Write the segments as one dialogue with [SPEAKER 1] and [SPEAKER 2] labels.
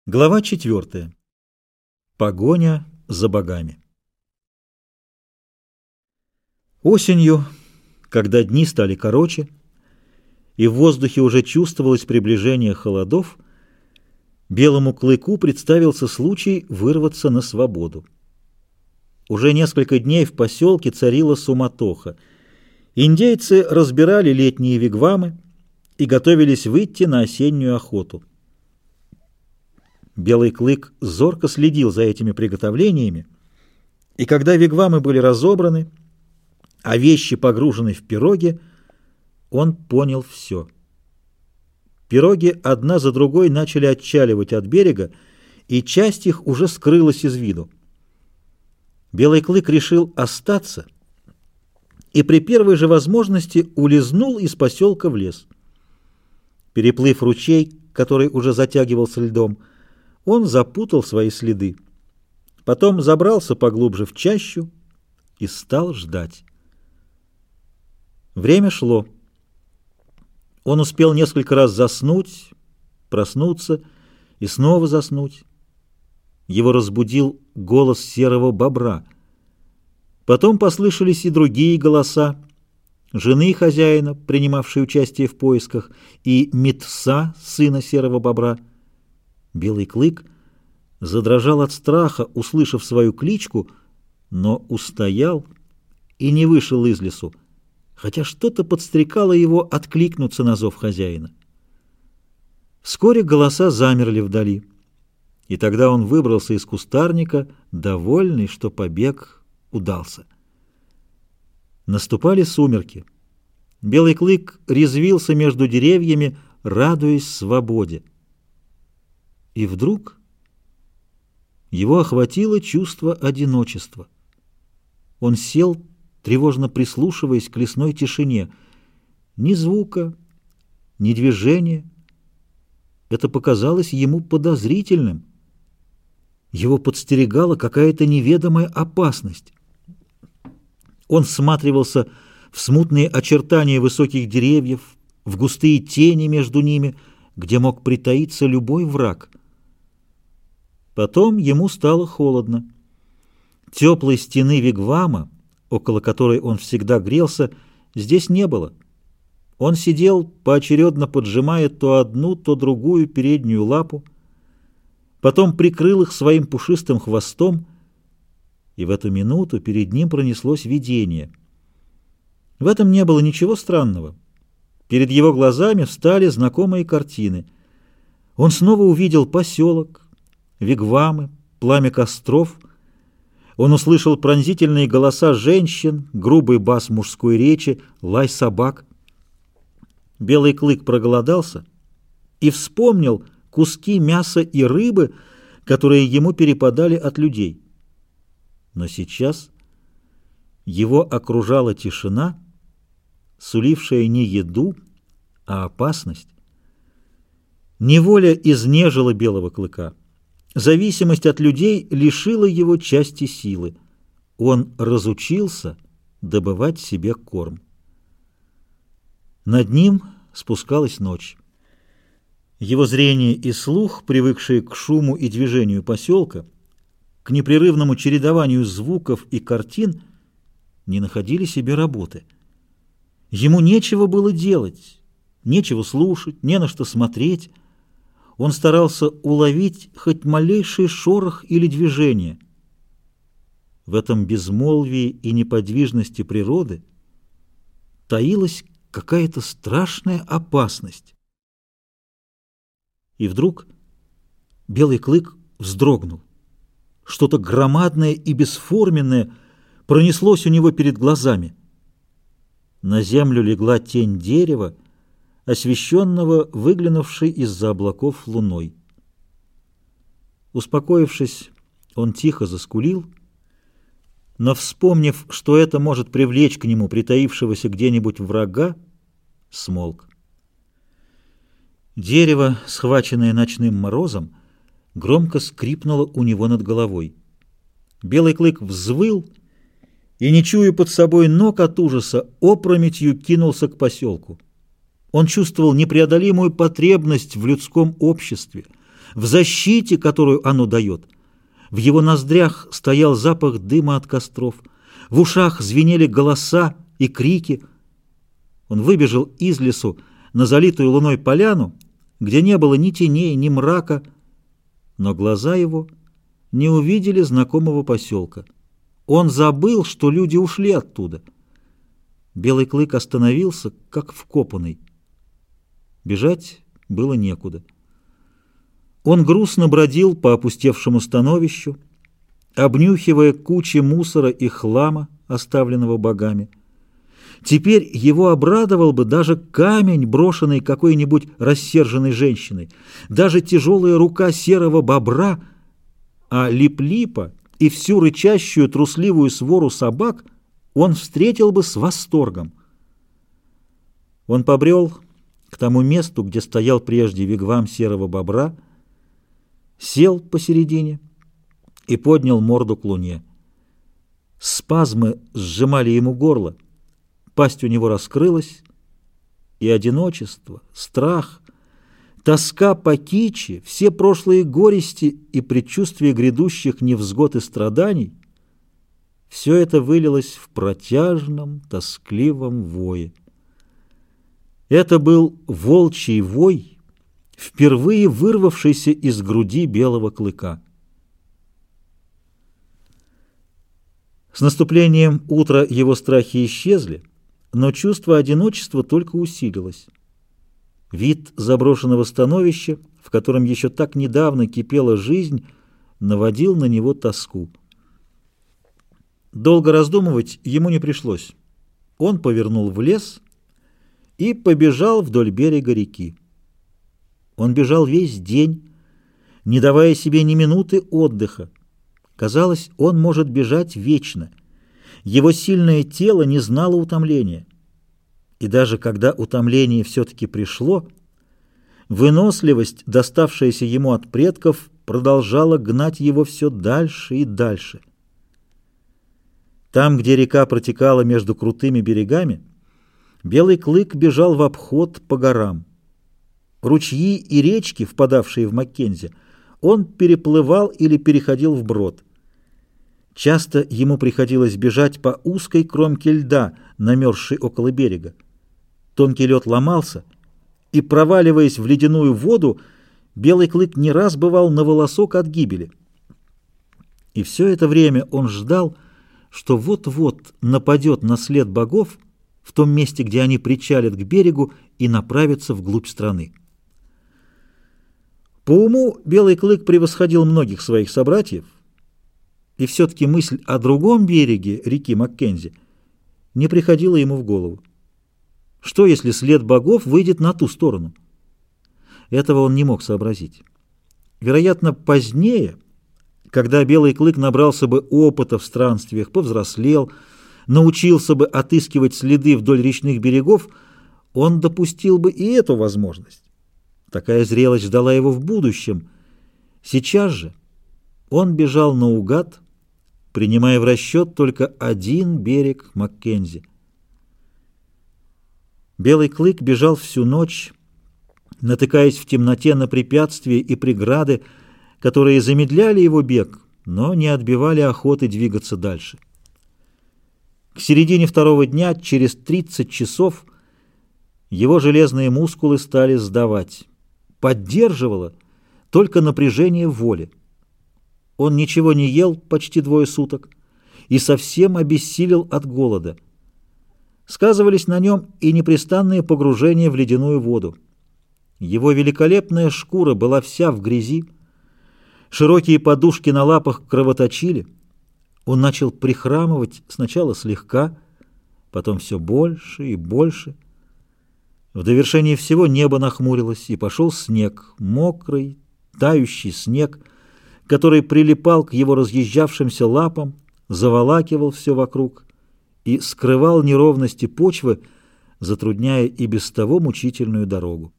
[SPEAKER 1] Глава 4. Погоня за богами. Осенью, когда дни стали короче, и в воздухе уже чувствовалось приближение холодов, Белому клыку представился случай вырваться на свободу. Уже несколько дней в поселке царила суматоха. Индейцы разбирали летние вигвамы и готовились выйти на осеннюю охоту. Белый клык зорко следил за этими приготовлениями, и когда вигвамы были разобраны, а вещи погружены в пироги, он понял все. Пироги одна за другой начали отчаливать от берега, и часть их уже скрылась из виду. Белый клык решил остаться и при первой же возможности улизнул из поселка в лес. Переплыв ручей, который уже затягивался льдом, он запутал свои следы. Потом забрался поглубже в чащу и стал ждать. Время шло. Он успел несколько раз заснуть, проснуться и снова заснуть. Его разбудил голос серого бобра. Потом послышались и другие голоса: жены хозяина, принимавшей участие в поисках, и Митса, сына серого бобра. Белый клык задрожал от страха, услышав свою кличку, но устоял и не вышел из лесу, хотя что-то подстрекало его откликнуться на зов хозяина. Вскоре голоса замерли вдали, и тогда он выбрался из кустарника, довольный, что побег удался. Наступали сумерки. Белый клык резвился между деревьями, радуясь свободе. И вдруг его охватило чувство одиночества. Он сел, тревожно прислушиваясь к лесной тишине. Ни звука, ни движения. Это показалось ему подозрительным. Его подстерегала какая-то неведомая опасность. Он всматривался в смутные очертания высоких деревьев, в густые тени между ними, где мог притаиться любой враг. Потом ему стало холодно. Теплой стены вигвама, около которой он всегда грелся, здесь не было. Он сидел, поочередно поджимая то одну, то другую переднюю лапу, потом прикрыл их своим пушистым хвостом, и в эту минуту перед ним пронеслось видение. В этом не было ничего странного. Перед его глазами встали знакомые картины. Он снова увидел поселок, вигвамы, пламя костров. Он услышал пронзительные голоса женщин, грубый бас мужской речи, лай собак. Белый клык проголодался и вспомнил куски мяса и рыбы, которые ему перепадали от людей. Но сейчас его окружала тишина, сулившая не еду, а опасность. Неволя изнежила белого клыка. Зависимость от людей лишила его части силы. Он разучился добывать себе корм. Над ним спускалась ночь. Его зрение и слух, привыкшие к шуму и движению поселка, к непрерывному чередованию звуков и картин, не находили себе работы. Ему нечего было делать, нечего слушать, не на что смотреть. Он старался уловить хоть малейший шорох или движение. В этом безмолвии и неподвижности природы таилась какая-то страшная опасность. И вдруг белый клык вздрогнул. Что-то громадное и бесформенное пронеслось у него перед глазами. На землю легла тень дерева, освещенного выглянувшей из-за облаков луной. Успокоившись, он тихо заскулил, но, вспомнив, что это может привлечь к нему притаившегося где-нибудь врага, смолк. Дерево, схваченное ночным морозом, громко скрипнуло у него над головой. Белый клык взвыл и, не чуя под собой ног от ужаса, опрометью кинулся к поселку. Он чувствовал непреодолимую потребность в людском обществе, в защите, которую оно дает. В его ноздрях стоял запах дыма от костров, в ушах звенели голоса и крики. Он выбежал из лесу на залитую луной поляну, где не было ни теней, ни мрака, но глаза его не увидели знакомого поселка. Он забыл, что люди ушли оттуда. Белый клык остановился, как вкопанный. Бежать было некуда. Он грустно бродил по опустевшему становищу, обнюхивая кучи мусора и хлама, оставленного богами. Теперь его обрадовал бы даже камень, брошенный какой-нибудь рассерженной женщиной, даже тяжелая рука серого бобра, а Лип-Липа и всю рычащую трусливую свору собак он встретил бы с восторгом. Он побрел к тому месту, где стоял прежде вигвам серого бобра, сел посередине и поднял морду к луне. Спазмы сжимали ему горло, пасть у него раскрылась, и одиночество, страх, тоска по кичи, все прошлые горести и предчувствие грядущих невзгод и страданий — все это вылилось в протяжном, тоскливом вое. Это был волчий вой, впервые вырвавшийся из груди белого клыка. С наступлением утра его страхи исчезли, но чувство одиночества только усилилось. Вид заброшенного становища, в котором еще так недавно кипела жизнь, наводил на него тоску. Долго раздумывать ему не пришлось. Он повернул в лес и побежал вдоль берега реки. Он бежал весь день, не давая себе ни минуты отдыха. Казалось, он может бежать вечно. Его сильное тело не знало утомления. И даже когда утомление все-таки пришло, выносливость, доставшаяся ему от предков, продолжала гнать его все дальше и дальше. Там, где река протекала между крутыми берегами, белый клык бежал в обход по горам. Ручьи и речки, впадавшие в Маккензи, он переплывал или переходил вброд. Часто ему приходилось бежать по узкой кромке льда, намерзшей около берега. Тонкий лед ломался, и, проваливаясь в ледяную воду, белый клык не раз бывал на волосок от гибели. И все это время он ждал, что вот-вот нападет на след богов в том месте, где они причалят к берегу и направятся вглубь страны. По уму белый клык превосходил многих своих собратьев, и все-таки мысль о другом береге реки Маккензи не приходила ему в голову. Что, если след богов выйдет на ту сторону? Этого он не мог сообразить. Вероятно, позднее, когда белый клык набрался бы опыта в странствиях, повзрослел, научился бы отыскивать следы вдоль речных берегов, он допустил бы и эту возможность. Такая зрелость ждала его в будущем. Сейчас же он бежал наугад, принимая в расчет только один берег Маккензи. Белый клык бежал всю ночь, натыкаясь в темноте на препятствия и преграды, которые замедляли его бег, но не отбивали охоты двигаться дальше. К середине второго дня, через 30 часов, его железные мускулы стали сдавать. Поддерживало только напряжение воли. Он ничего не ел почти 2 суток и совсем обессилел от голода. Сказывались на нем и непрестанные погружения в ледяную воду. Его великолепная шкура была вся в грязи, широкие подушки на лапах кровоточили. Он начал прихрамывать сначала слегка, потом все больше и больше. В довершение всего небо нахмурилось, и пошел снег, мокрый, тающий снег, который прилипал к его разъезжавшимся лапам, заволакивал все вокруг и скрывал неровности почвы, затрудняя и без того мучительную дорогу.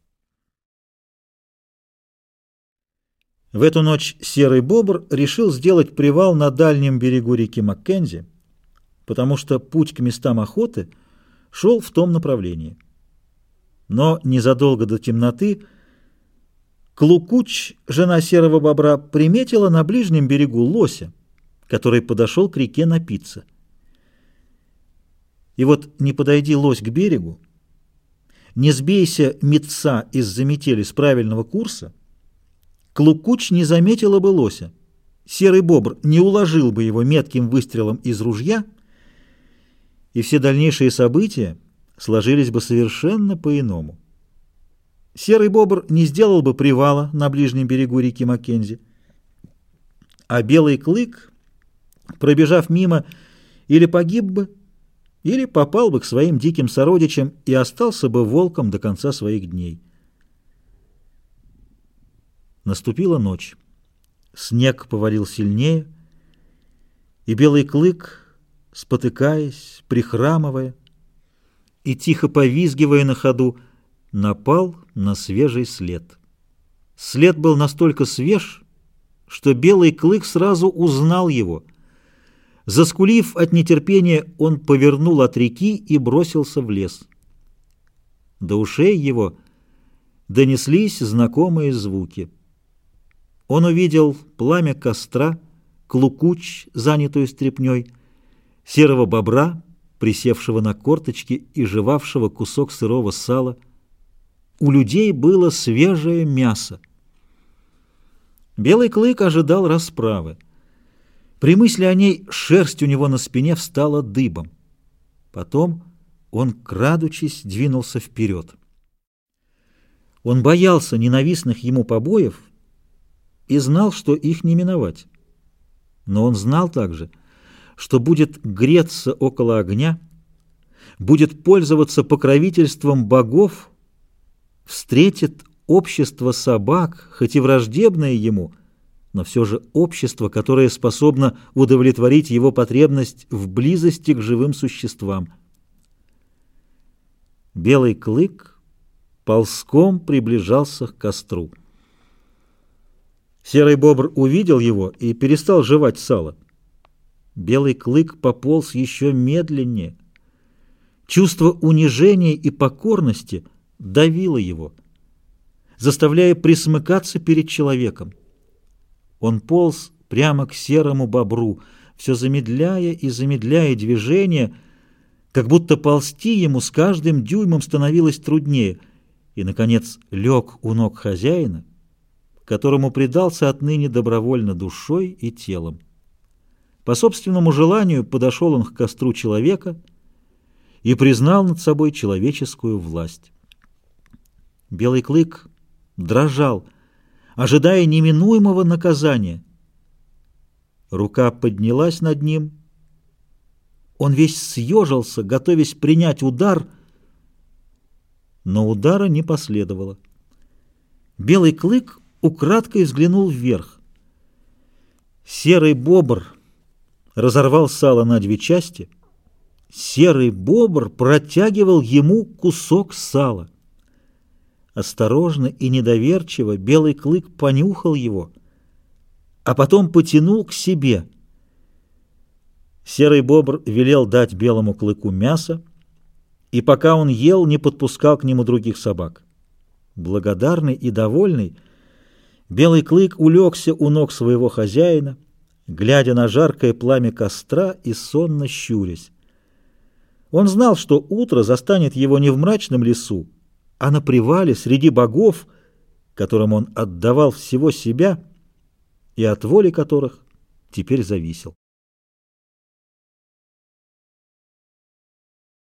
[SPEAKER 1] В эту ночь серый бобр решил сделать привал на дальнем берегу реки Маккензи, потому что путь к местам охоты шел в том направлении. Но незадолго до темноты Клукуч, жена серого бобра, приметила на ближнем берегу лося, который подошел к реке напиться. И вот не подойди лось к берегу, не сбейся метца из-за метели с правильного курса, Клукуч не заметила бы лося, серый бобр не уложил бы его метким выстрелом из ружья, и все дальнейшие события сложились бы совершенно по-иному. Серый бобр не сделал бы привала на ближнем берегу реки Маккензи, а белый клык, пробежав мимо, или погиб бы, или попал бы к своим диким сородичам и остался бы волком до конца своих дней. Наступила ночь. Снег повалил сильнее, и белый клык, спотыкаясь, прихрамывая и тихо повизгивая на ходу, напал на свежий след. След был настолько свеж, что белый клык сразу узнал его. Заскулив от нетерпения, он повернул от реки и бросился в лес. До ушей его донеслись знакомые звуки. Он увидел пламя костра, Клукуч, занятую стряпней, серого бобра, присевшего на корточки и жевавшего кусок сырого сала. У людей было свежее мясо. Белый клык ожидал расправы. При мысли о ней шерсть у него на спине встала дыбом. Потом он, крадучись, двинулся вперед. Он боялся ненавистных ему побоев и знал, что их не миновать. Но он знал также, что будет греться около огня, будет пользоваться покровительством богов, встретит общество собак, хоть и враждебное ему, но все же общество, которое способно удовлетворить его потребность в близости к живым существам. Белый клык ползком приближался к костру. Серый бобр увидел его и перестал жевать сало. Белый клык пополз еще медленнее. Чувство унижения и покорности давило его, заставляя присмыкаться перед человеком. Он полз прямо к серому бобру, все замедляя и замедляя движение, как будто ползти ему с каждым дюймом становилось труднее, и, наконец, лег у ног хозяина, которому предался отныне добровольно душой и телом. По собственному желанию подошел он к костру человека и признал над собой человеческую власть. Белый клык дрожал, ожидая неминуемого наказания. Рука поднялась над ним. Он весь съежился, готовясь принять удар, но удара не последовало. Белый клык украдкой взглянул вверх. Серый бобр разорвал сало на две части. Серый бобр протягивал ему кусок сала. Осторожно и недоверчиво белый клык понюхал его, а потом потянул к себе. Серый бобр велел дать белому клыку мясо, и пока он ел, не подпускал к нему других собак. Благодарный и довольный, белый клык улегся у ног своего хозяина, глядя на жаркое пламя костра и сонно щурясь. Он знал, что утро застанет его не в мрачном лесу, а на привале среди богов, которым он отдавал всего себя и от воли которых теперь зависел.